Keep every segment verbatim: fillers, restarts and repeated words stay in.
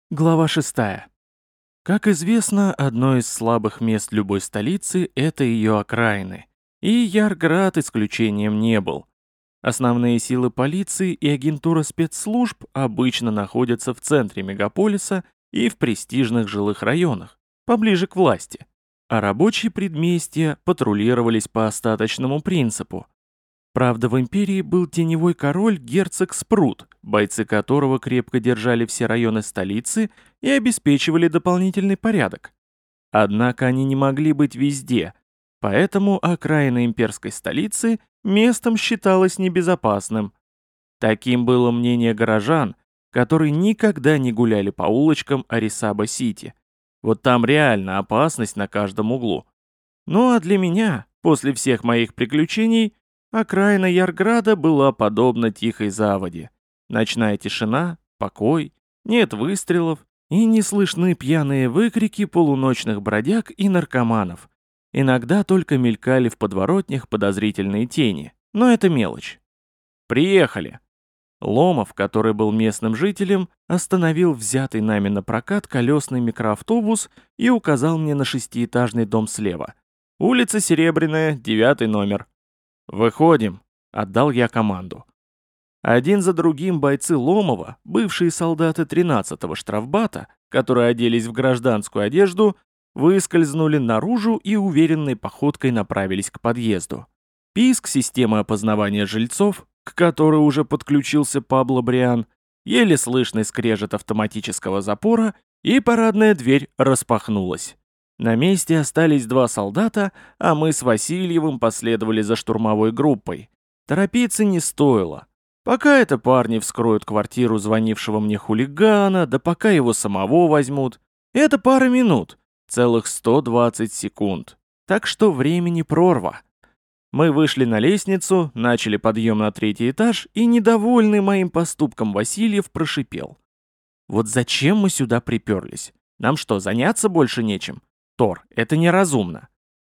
Глава шестая. Как известно, одно из слабых мест любой столицы – это ее окраины. И Ярград исключением не был. Основные силы полиции и агентура спецслужб обычно находятся в центре мегаполиса и в престижных жилых районах, поближе к власти. А рабочие предместья патрулировались по остаточному принципу. Правда, в империи был теневой король герцог Спрут, бойцы которого крепко держали все районы столицы и обеспечивали дополнительный порядок. Однако они не могли быть везде, поэтому окраина имперской столицы местом считалось небезопасным. Таким было мнение горожан, которые никогда не гуляли по улочкам Арисаба-Сити. Вот там реально опасность на каждом углу. Ну а для меня, после всех моих приключений, окраина Ярграда была подобна тихой заводе. Ночная тишина, покой, нет выстрелов и не слышны пьяные выкрики полуночных бродяг и наркоманов. Иногда только мелькали в подворотнях подозрительные тени, но это мелочь. Приехали. Ломов, который был местным жителем, остановил взятый нами на прокат колесный микроавтобус и указал мне на шестиэтажный дом слева. Улица Серебряная, девятый номер. «Выходим», — отдал я команду. Один за другим бойцы Ломова, бывшие солдаты тринадцатого штрафбата, которые оделись в гражданскую одежду, выскользнули наружу и уверенной походкой направились к подъезду. Писк системы опознавания жильцов, к которой уже подключился Пабло Бриан, еле слышный скрежет автоматического запора, и парадная дверь распахнулась. На месте остались два солдата, а мы с Васильевым последовали за штурмовой группой. Торопиться не стоило. Пока это парни вскроют квартиру звонившего мне хулигана, да пока его самого возьмут, это пара минут, целых сто двадцать секунд. Так что времени прорва. Мы вышли на лестницу, начали подъем на третий этаж, и недовольный моим поступком Васильев прошипел. Вот зачем мы сюда приперлись? Нам что, заняться больше нечем? Тор, это неразумно.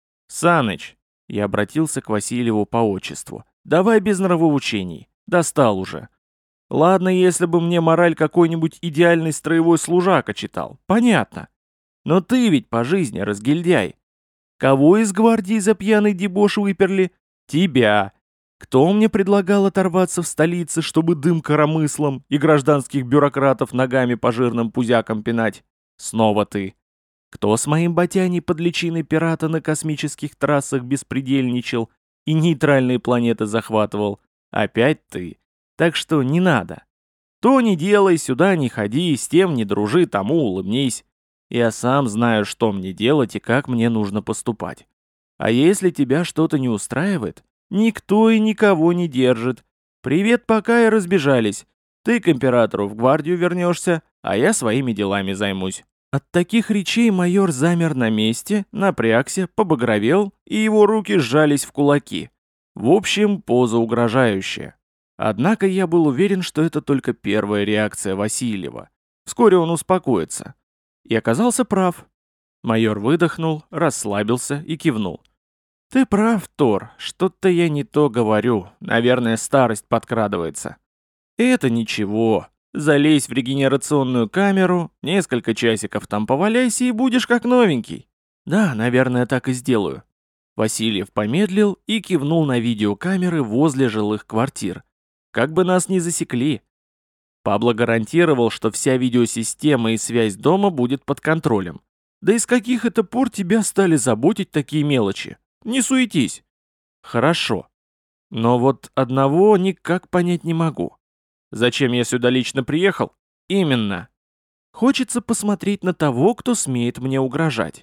Саныч, я обратился к Васильеву по отчеству, давай без нравоучений, достал уже. Ладно, если бы мне мораль какой-нибудь идеальный строевой служака читал, понятно. Но ты ведь по жизни разгильдяй. Кого из гвардии за пьяный дебош выперли? Тебя. Кто мне предлагал оторваться в столице, чтобы дым коромыслом и гражданских бюрократов ногами по жирным пузякам пинать? Снова ты. Кто с моим батяней под личиной пирата на космических трассах беспредельничал и нейтральные планеты захватывал? Опять ты. Так что не надо. То не делай, сюда не ходи, с тем не дружи, тому улыбнись. Я сам знаю, что мне делать и как мне нужно поступать. А если тебя что-то не устраивает, никто и никого не держит. Привет, пока и разбежались. Ты к императору в гвардию вернешься, а я своими делами займусь. От таких речей майор замер на месте, напрягся, побагровел, и его руки сжались в кулаки. В общем, поза угрожающая. Однако я был уверен, что это только первая реакция Васильева. Вскоре он успокоится. И оказался прав. Майор выдохнул, расслабился и кивнул. «Ты прав, Тор, что-то я не то говорю, наверное, старость подкрадывается». «Это ничего. Залезь в регенерационную камеру, несколько часиков там поваляйся и будешь как новенький». «Да, наверное, так и сделаю». Васильев помедлил и кивнул на видеокамеры возле жилых квартир. «Как бы нас не засекли». Пабло гарантировал, что вся видеосистема и связь дома будет под контролем. Да и с каких это пор тебя стали заботить такие мелочи? Не суетись. Хорошо. Но вот одного никак понять не могу. Зачем я сюда лично приехал? Именно. Хочется посмотреть на того, кто смеет мне угрожать.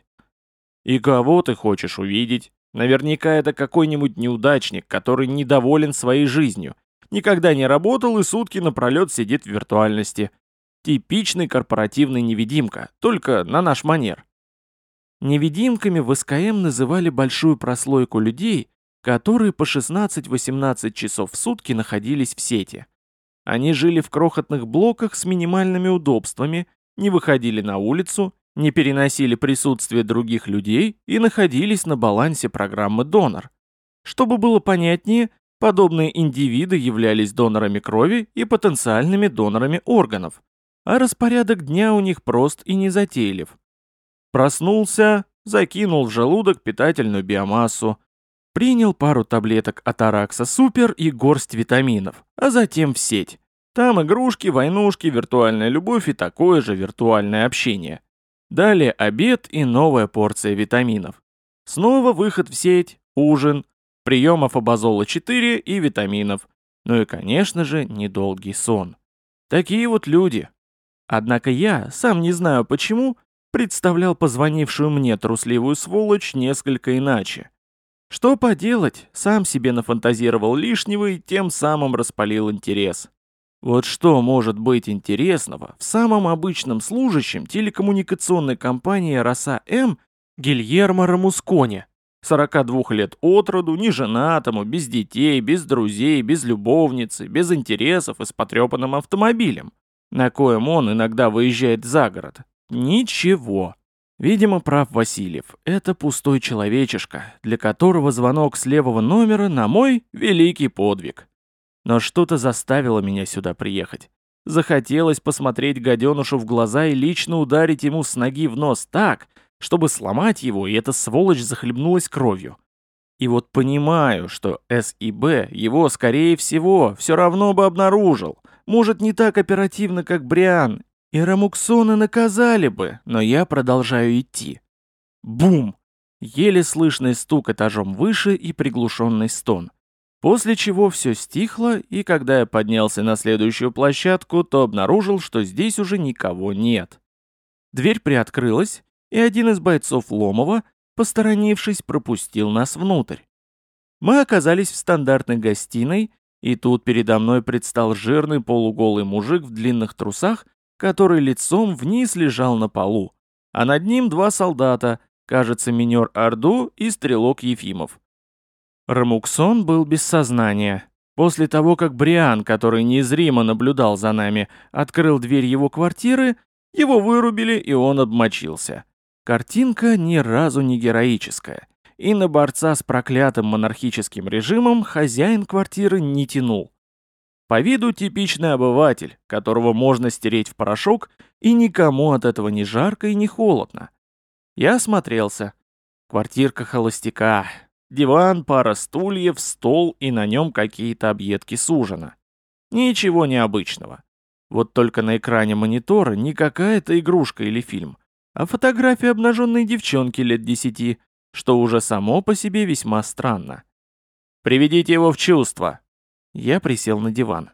И кого ты хочешь увидеть? Наверняка это какой-нибудь неудачник, который недоволен своей жизнью. Никогда не работал и сутки напролет сидит в виртуальности. Типичный корпоративный невидимка, только на наш манер. Невидимками в СКМ называли большую прослойку людей, которые по шестнадцать-восемнадцать часов в сутки находились в сети. Они жили в крохотных блоках с минимальными удобствами, не выходили на улицу, не переносили присутствие других людей и находились на балансе программы «Донор». Чтобы было понятнее, подобные индивиды являлись донорами крови и потенциальными донорами органов. а распорядок дня у них прост и незатейлив. Проснулся, закинул в желудок питательную биомассу, принял пару таблеток Атаракса Супер и горсть витаминов, а затем в сеть. Там игрушки, войнушки, виртуальная любовь и такое же виртуальное общение. Далее обед и новая порция витаминов. Снова выход в сеть, ужин, приемов абазола четыре и витаминов. Ну и, конечно же, недолгий сон. Такие вот люди. Однако я, сам не знаю почему, представлял позвонившую мне трусливую сволочь несколько иначе. Что поделать, сам себе нафантазировал лишнего и тем самым распалил интерес. Вот что может быть интересного в самом обычном служащем телекоммуникационной компании «Роса М» Гильермо Рамусконе, сорока двух лет от роду, неженатому, без детей, без друзей, без любовницы, без интересов и с потрепанным автомобилем, на коем он иногда выезжает за город. Ничего. Видимо, прав Васильев, это пустой человечишка, для которого звонок с левого номера на мой великий подвиг. Но что-то заставило меня сюда приехать. Захотелось посмотреть гаденушу в глаза и лично ударить ему с ноги в нос так, чтобы сломать его, и эта сволочь захлебнулась кровью. И вот понимаю, что С и Б его, скорее всего, все равно бы обнаружил. Может, не так оперативно, как Бриан, и Рамуксона наказали бы, но я продолжаю идти. Бум! Еле слышный стук этажом выше и приглушенный стон. После чего все стихло, и когда я поднялся на следующую площадку, то обнаружил, что здесь уже никого нет. Дверь приоткрылась, и один из бойцов Ломова, посторонившись, пропустил нас внутрь. Мы оказались в стандартной гостиной, и тут передо мной предстал жирный полуголый мужик в длинных трусах, который лицом вниз лежал на полу, а над ним два солдата, кажется, минер Орду и стрелок Ефимов. Рамуксон был без сознания. После того, как Бриан, который незримо наблюдал за нами, открыл дверь его квартиры, его вырубили, и он обмочился. Картинка ни разу не героическая, и на борца с проклятым монархическим режимом хозяин квартиры не тянул. По виду типичный обыватель, которого можно стереть в порошок, и никому от этого не жарко и не холодно. Я осмотрелся. Квартирка холостяка. Диван, пара стульев, стол и на нем какие-то объедки с ужина. Ничего необычного. Вот только на экране монитора не какая-то игрушка или фильм, а фотография обнаженной девчонки лет десяти, что уже само по себе весьма странно. «Приведите его в чувство!» Я присел на диван.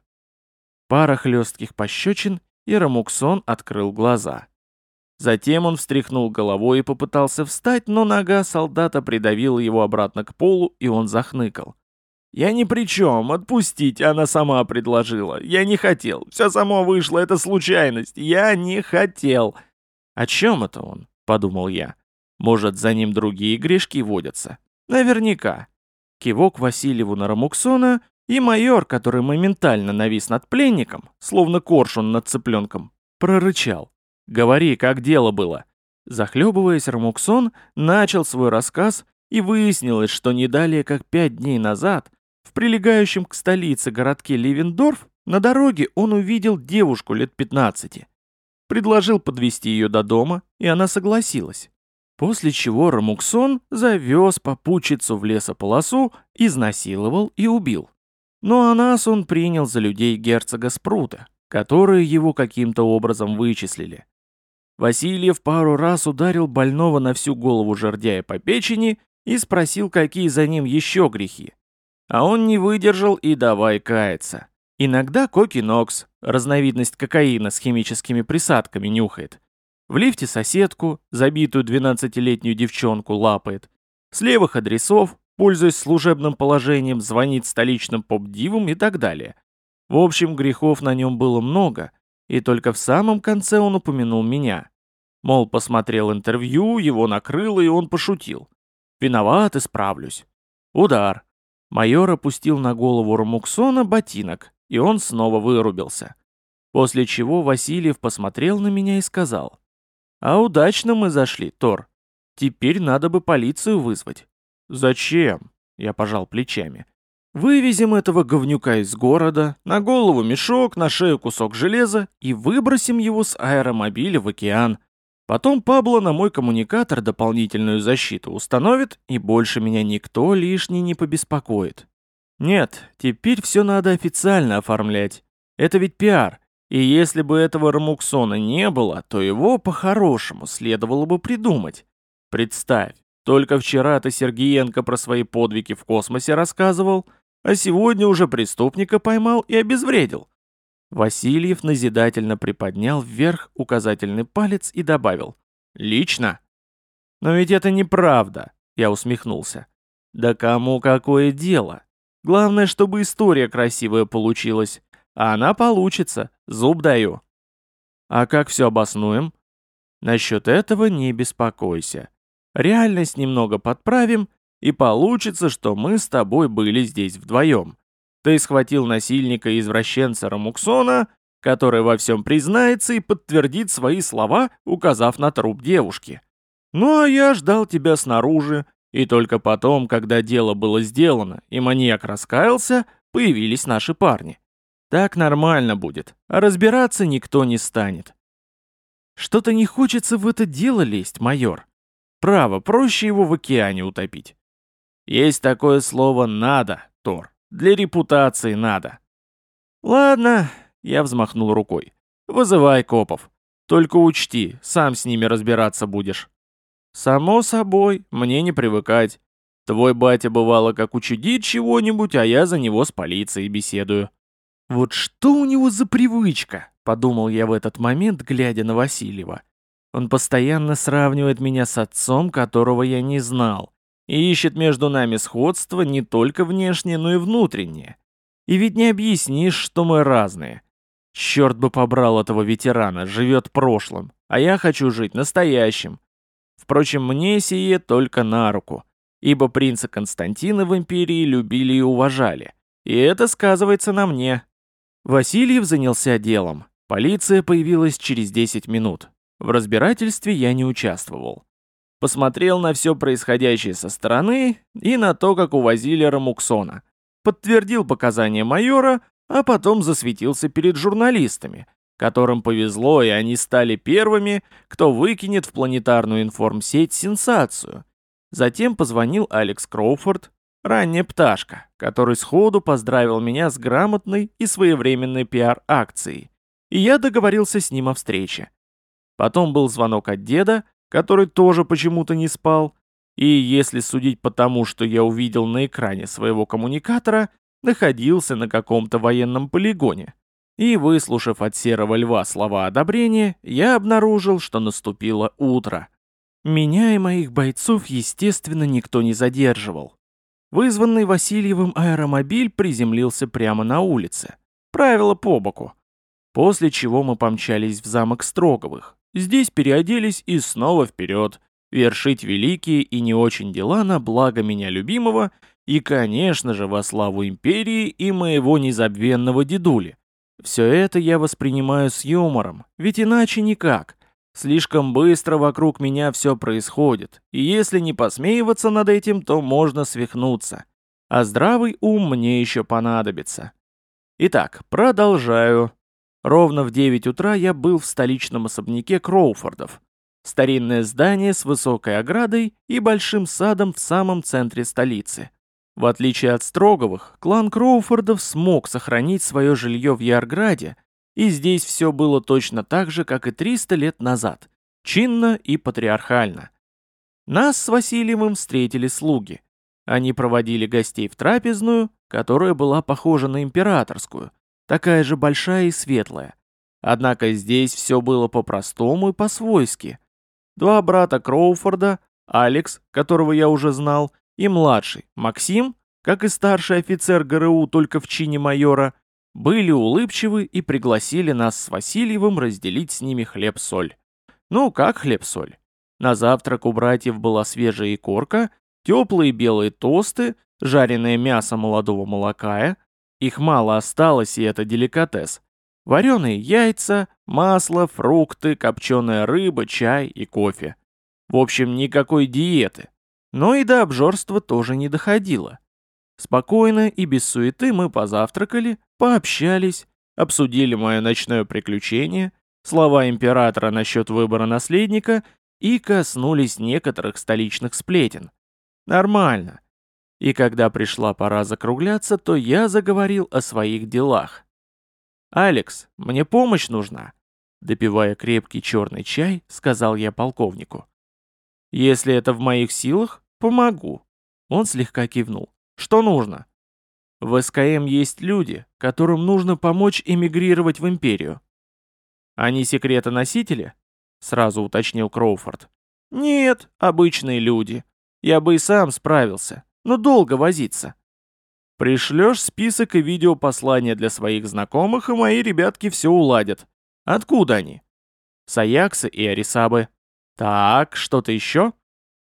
Пара хлестких пощечин, и Рамуксон открыл глаза. Затем он встряхнул головой и попытался встать, но нога солдата придавила его обратно к полу, и он захныкал. «Я ни при чем, отпустите, она сама предложила. Я не хотел, все само вышло, это случайность, я не хотел». «О чем это он?» — подумал я. «Может, за ним другие грешки водятся?» «Наверняка». Кивок Васильеву на Рамуксона, и майор, который моментально навис над пленником, словно коршун над цыпленком, прорычал. «Говори, как дело было». Захлебываясь, Рамуксон начал свой рассказ, и выяснилось, что не далее как пять дней назад в прилегающем к столице городке Ливендорф на дороге он увидел девушку лет пятнадцати. Предложил подвезти ее до дома, и она согласилась. После чего Рамуксон завез попутчицу в лесополосу, изнасиловал и убил. Ну а нас он принял за людей герцога Спрута, которые его каким-то образом вычислили. Васильев пару раз ударил больного на всю голову жердяя по печени и спросил, какие за ним еще грехи. А он не выдержал и давай каяться. Иногда кокинокс, разновидность кокаина с химическими присадками, нюхает. В лифте соседку, забитую двенадцатилетнюю девчонку, лапает. С левых адресов, пользуясь служебным положением, звонит столичным поп-дивам и так далее. В общем, грехов на нем было много, и только в самом конце он упомянул меня. Мол, посмотрел интервью, его накрыло, и он пошутил. Виноват, исправлюсь. Удар. Майор опустил на голову Рамуксона ботинок, и он снова вырубился. После чего Васильев посмотрел на меня и сказал: «А удачно мы зашли, Тор. Теперь надо бы полицию вызвать». «Зачем?» — я пожал плечами. Вывезем этого говнюка из города, на голову мешок, на шею кусок железа и выбросим его с аэромобиля в океан. Потом Пабло на мой коммуникатор дополнительную защиту установит, и больше меня никто лишний не побеспокоит. Нет, теперь все надо официально оформлять. Это ведь пиар, и если бы этого Ромуксона не было, то его по-хорошему следовало бы придумать. Представь, только вчера ты Сергеенко про свои подвиги в космосе рассказывал, а сегодня уже преступника поймал и обезвредил. Васильев назидательно приподнял вверх указательный палец и добавил: «Лично?» «Но ведь это неправда», — я усмехнулся. «Да кому какое дело? Главное, чтобы история красивая получилась. А она получится, зуб даю». «А как все обоснуем?» «Насчет этого не беспокойся. Реальность немного подправим, и получится, что мы с тобой были здесь вдвоем. Ты схватил насильника и извращенца Ромуксона, который во всем признается и подтвердит свои слова, указав на труп девушки. Ну а я ждал тебя снаружи, и только потом, когда дело было сделано и маньяк раскаялся, появились наши парни. Так нормально будет, а разбираться никто не станет. Что-то не хочется в это дело лезть, майор. Право, проще его в океане утопить. Есть такое слово «надо», Тор. Для репутации надо. Ладно, я взмахнул рукой. Вызывай копов. Только учти, сам с ними разбираться будешь. Само собой, мне не привыкать. Твой батя бывало как учудит чего-нибудь, а я за него с полицией беседую. Вот что у него за привычка, подумал я в этот момент, глядя на Васильева. Он постоянно сравнивает меня с отцом, которого я не знал. И ищет между нами сходство не только внешнее, но и внутреннее. И ведь не объяснишь, что мы разные. Черт бы побрал этого ветерана, живет прошлым, а я хочу жить настоящим. Впрочем, мне сие только на руку, ибо принца Константина в империи любили и уважали. И это сказывается на мне. Васильев занялся делом. Полиция появилась через десять минут. В разбирательстве я не участвовал. Посмотрел на все происходящее со стороны и на то, как увозили Ромуксона. Подтвердил показания майора, а потом засветился перед журналистами, которым повезло, и они стали первыми, кто выкинет в планетарную информсеть сенсацию. Затем позвонил Алекс Кроуфорд, ранняя пташка, который сходу поздравил меня с грамотной и своевременной пиар-акцией, и я договорился с ним о встрече. Потом был звонок от деда, который тоже почему-то не спал, и, если судить по тому, что я увидел на экране своего коммуникатора, находился на каком-то военном полигоне. И, выслушав от Серого Льва слова одобрения, я обнаружил, что наступило утро. Меня и моих бойцов, естественно, никто не задерживал. Вызванный Васильевым аэромобиль приземлился прямо на улице. Правило по боку. После чего мы помчались в замок Строговых. Здесь переоделись и снова вперед, вершить великие и не очень дела на благо меня любимого и, конечно же, во славу империи и моего незабвенного дедули. Все это я воспринимаю с юмором, ведь иначе никак. Слишком быстро вокруг меня все происходит, и если не посмеиваться над этим, то можно свихнуться. А здравый ум мне еще понадобится. Итак, продолжаю. Ровно в девять утра я был в столичном особняке Кроуфордов. Старинное здание с высокой оградой и большим садом в самом центре столицы. В отличие от Строговых, клан Кроуфордов смог сохранить свое жилье в Ярграде, и здесь все было точно так же, как и триста лет назад, чинно и патриархально. Нас с Васильевым встретили слуги. Они проводили гостей в трапезную, которая была похожа на императорскую, такая же большая и светлая. Однако здесь все было по-простому и по-свойски. Два брата Кроуфорда, Алекс, которого я уже знал, и младший, Максим, как и старший офицер ГРУ, только в чине майора, были улыбчивы и пригласили нас с Васильевым разделить с ними хлеб-соль. Ну, как хлеб-соль? На завтрак у братьев была свежая икорка, теплые белые тосты, жареное мясо молодого молокая. Их мало осталось, и это деликатес. Вареные яйца, масло, фрукты, копченая рыба, чай и кофе. В общем, никакой диеты. Но и до обжорства тоже не доходило. Спокойно и без суеты мы позавтракали, пообщались, обсудили мое ночное приключение, слова императора насчет выбора наследника и коснулись некоторых столичных сплетен. Нормально. И когда пришла пора закругляться, то я заговорил о своих делах. «Алекс, мне помощь нужна», — допивая крепкий черный чай, сказал я полковнику. «Если это в моих силах, помогу». Он слегка кивнул. «Что нужно?» «В СКМ есть люди, которым нужно помочь эмигрировать в империю». «Они секретоносители?» — сразу уточнил Кроуфорд. «Нет, обычные люди. Я бы и сам справился, но долго возиться». «Пришлешь список и видеопослания для своих знакомых, и мои ребятки все уладят. Откуда они?» «С Аякса и Арисабы». «Так, что-то еще?»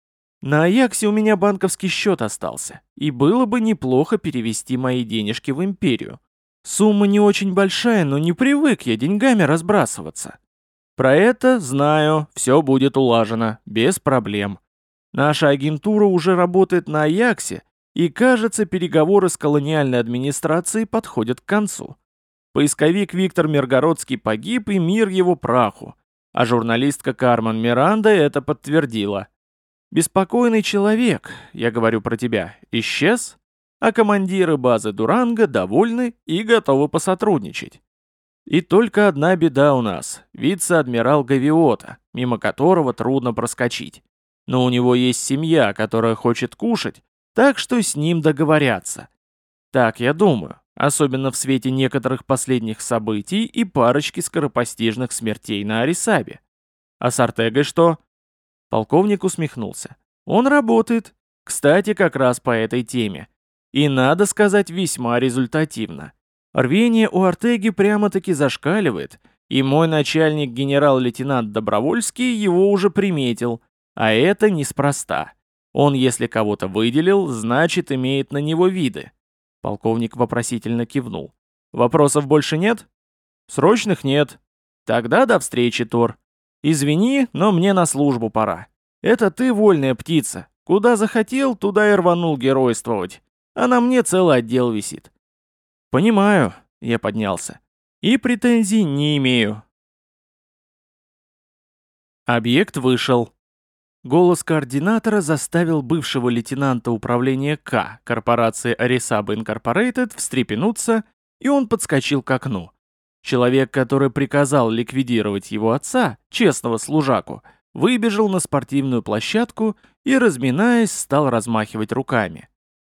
«На Аяксе у меня банковский счет остался, и было бы неплохо перевести мои денежки в империю. Сумма не очень большая, но не привык я деньгами разбрасываться. Про это знаю, все будет улажено, без проблем. Наша агентура уже работает на Аяксе, и, кажется, переговоры с колониальной администрацией подходят к концу. Поисковик Виктор Миргородский погиб, и мир его праху, а журналистка Кармен Миранда это подтвердила. Беспокойный человек, я говорю про тебя, исчез, а командиры базы Дуранго довольны и готовы посотрудничать. И только одна беда у нас – вице-адмирал Гавиота, мимо которого трудно проскочить. Но у него есть семья, которая хочет кушать, так что с ним договорятся. Так я думаю, особенно в свете некоторых последних событий и парочки скоропостижных смертей на Арисабе. А с Артегой что? Полковник усмехнулся. Он работает, кстати, как раз по этой теме. И, надо сказать, весьма результативно. Рвение у Артеги прямо-таки зашкаливает, и мой начальник генерал-лейтенант Добровольский его уже приметил, а это неспроста. Он, если кого-то выделил, значит, имеет на него виды. Полковник вопросительно кивнул. Вопросов больше нет? Срочных нет. Тогда до встречи, Тор. Извини, но мне на службу пора. Это ты вольная птица. Куда захотел, туда и рванул геройствовать. А на мне целый отдел висит. Понимаю, я поднялся. И претензий не имею. Объект вышел. Голос координатора заставил бывшего лейтенанта управления К корпорации Арисаба Инкорпорейтед встрепенуться, и он подскочил к окну. Человек, который приказал ликвидировать его отца, честного служаку, выбежал на спортивную площадку и, разминаясь, стал размахивать руками.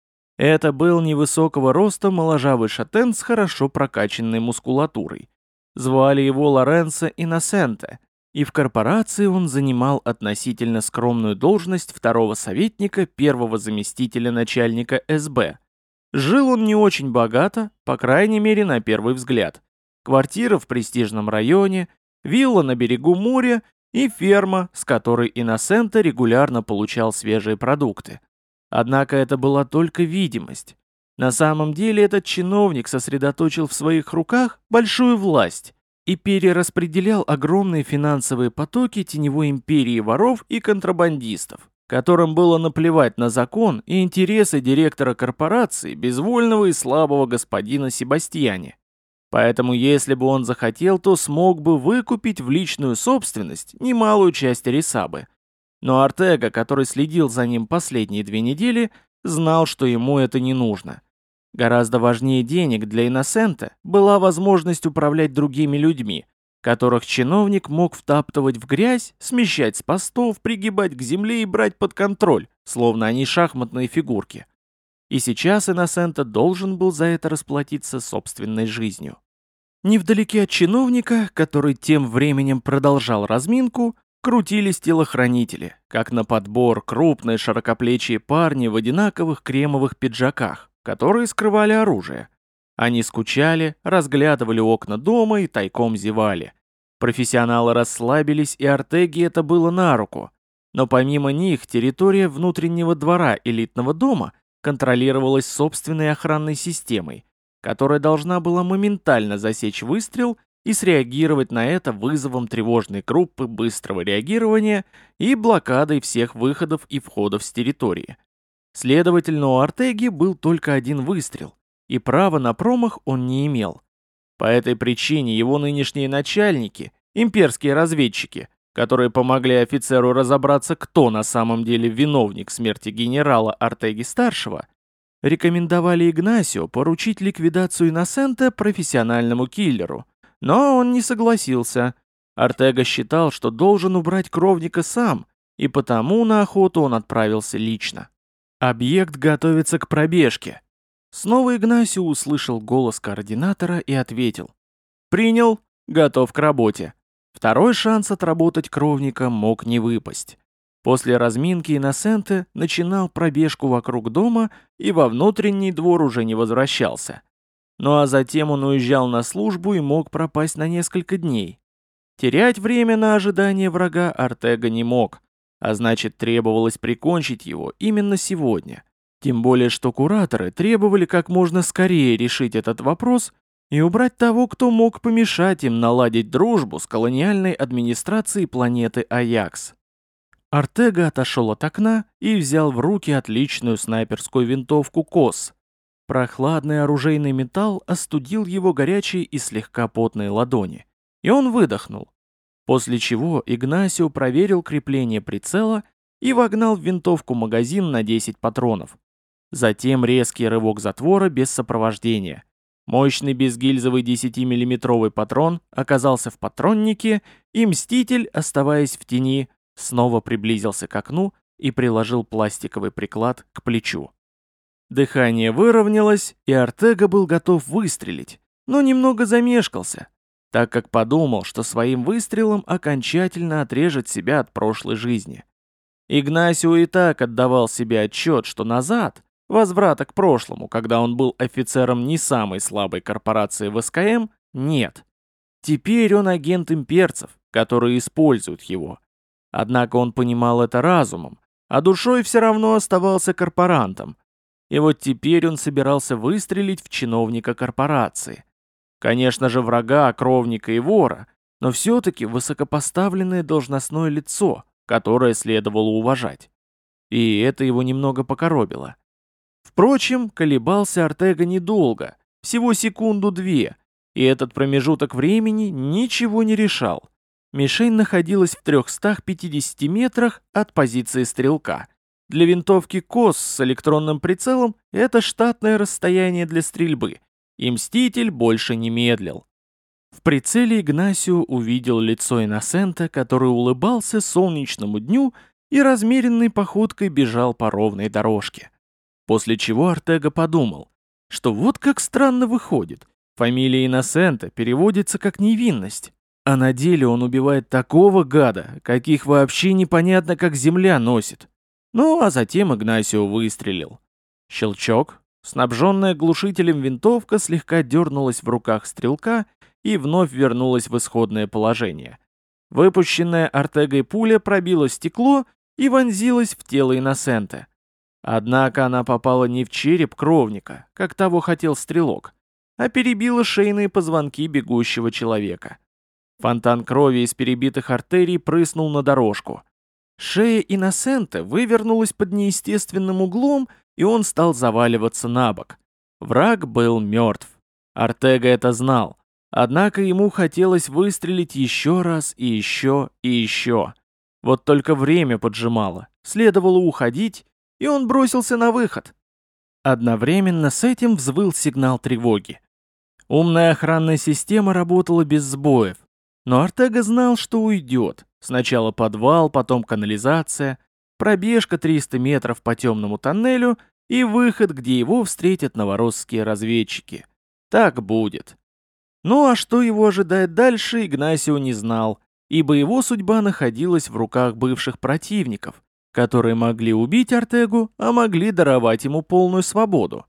Это был невысокого роста моложавый шатен с хорошо прокачанной мускулатурой. Звали его Лоренцо Инносенте, и в корпорации он занимал относительно скромную должность второго советника первого заместителя начальника эс бэ. Жил он не очень богато, по крайней мере на первый взгляд. Квартира в престижном районе, вилла на берегу моря и ферма, с которой Инносенте регулярно получал свежие продукты. Однако это была только видимость. На самом деле этот чиновник сосредоточил в своих руках большую власть и перераспределял огромные финансовые потоки теневой империи воров и контрабандистов, которым было наплевать на закон и интересы директора корпорации, безвольного и слабого господина Себастьяне. Поэтому если бы он захотел, то смог бы выкупить в личную собственность немалую часть Арисабы. Но Артега, который следил за ним последние две недели, знал, что ему это не нужно. Гораздо важнее денег для Инносента была возможность управлять другими людьми, которых чиновник мог втаптывать в грязь, смещать с постов, пригибать к земле и брать под контроль, словно они шахматные фигурки. И сейчас Инносента должен был за это расплатиться собственной жизнью. Невдалеке от чиновника, который тем временем продолжал разминку, крутились телохранители, как на подбор крупные широкоплечие парни в одинаковых кремовых пиджаках, которые скрывали оружие. Они скучали, разглядывали окна дома и тайком зевали. Профессионалы расслабились, и Артеге это было на руку. Но помимо них территория внутреннего двора элитного дома контролировалась собственной охранной системой, которая должна была моментально засечь выстрел и среагировать на это вызовом тревожной группы быстрого реагирования и блокадой всех выходов и входов с территории. Следовательно, у Артеги был только один выстрел, и права на промах он не имел. По этой причине его нынешние начальники, имперские разведчики, которые помогли офицеру разобраться, кто на самом деле виновник смерти генерала Артеги-старшего, рекомендовали Игнасио поручить ликвидацию Инносента профессиональному киллеру, но он не согласился. Артега считал, что должен убрать кровника сам, и потому на охоту он отправился лично. Объект готовится к пробежке. Снова Игнасио услышал голос координатора и ответил. «Принял, готов к работе». Второй шанс отработать кровника мог не выпасть. После разминки Инносенте начинал пробежку вокруг дома и во внутренний двор уже не возвращался. Ну а затем он уезжал на службу и мог пропасть на несколько дней. Терять время на ожидание врага Артега не мог, а значит требовалось прикончить его именно сегодня. Тем более, что кураторы требовали как можно скорее решить этот вопрос и убрать того, кто мог помешать им наладить дружбу с колониальной администрацией планеты Аякс. Артега отошел от окна и взял в руки отличную снайперскую винтовку КОС. Прохладный оружейный металл остудил его горячие и слегка потные ладони, и он выдохнул. После чего Игнасио проверил крепление прицела и вогнал в винтовку магазин на десять патронов. Затем резкий рывок затвора без сопровождения. Мощный безгильзовый десятимиллиметровый патрон оказался в патроннике, и Мститель, оставаясь в тени, снова приблизился к окну и приложил пластиковый приклад к плечу. Дыхание выровнялось, и Артега был готов выстрелить, но немного замешкался, так как подумал, что своим выстрелом окончательно отрежет себя от прошлой жизни. Игнасио и так отдавал себе отчет, что назад, возврата к прошлому, когда он был офицером не самой слабой корпорации в СКМ, нет. Теперь он агент имперцев, которые используют его. Однако он понимал это разумом, а душой все равно оставался корпорантом. И вот теперь он собирался выстрелить в чиновника корпорации. Конечно же, врага, кровника и вора, но все-таки высокопоставленное должностное лицо, которое следовало уважать. И это его немного покоробило. Впрочем, колебался Артега недолго, всего секунду-две, и этот промежуток времени ничего не решал. Мишень находилась в трёхстах пятидесяти метрах от позиции стрелка. Для винтовки КОС с электронным прицелом это штатное расстояние для стрельбы, и Мститель больше не медлил. В прицеле Игнасио увидел лицо Инносента, который улыбался солнечному дню и размеренной походкой бежал по ровной дорожке. После чего Артега подумал, что вот как странно выходит, фамилия Инносента переводится как невинность, а на деле он убивает такого гада, каких вообще непонятно как земля носит. Ну, а затем Игнасио выстрелил. Щелчок, снабженная глушителем винтовка слегка дернулась в руках стрелка и вновь вернулась в исходное положение. Выпущенная Артегой пуля пробила стекло и вонзилась в тело Инносента. Однако она попала не в череп кровника, как того хотел стрелок, а перебила шейные позвонки бегущего человека. Фонтан крови из перебитых артерий прыснул на дорожку. Шея Инносента вывернулась под неестественным углом, и он стал заваливаться на бок. Враг был мертв. Артега это знал. Однако ему хотелось выстрелить еще раз и еще и еще. Вот только время поджимало. Следовало уходить, и он бросился на выход. Одновременно с этим взвыл сигнал тревоги. Умная охранная система работала без сбоев. Но Артега знал, что уйдет. Сначала подвал, потом канализация, пробежка триста метров по темному тоннелю и выход, где его встретят новоросские разведчики. Так будет. Ну а что его ожидает дальше, Игнасио не знал, ибо его судьба находилась в руках бывших противников, которые могли убить Артегу, а могли даровать ему полную свободу.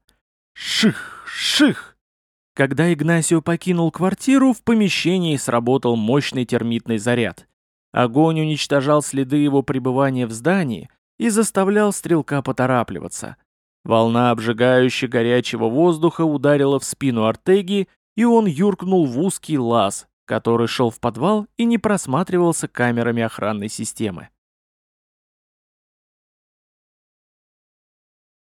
Ших, ших! Когда Игнасио покинул квартиру, в помещении сработал мощный термитный заряд. Огонь уничтожал следы его пребывания в здании и заставлял стрелка поторапливаться. Волна обжигающе горячего воздуха ударила в спину Артеги, и он юркнул в узкий лаз, который шел в подвал и не просматривался камерами охранной системы.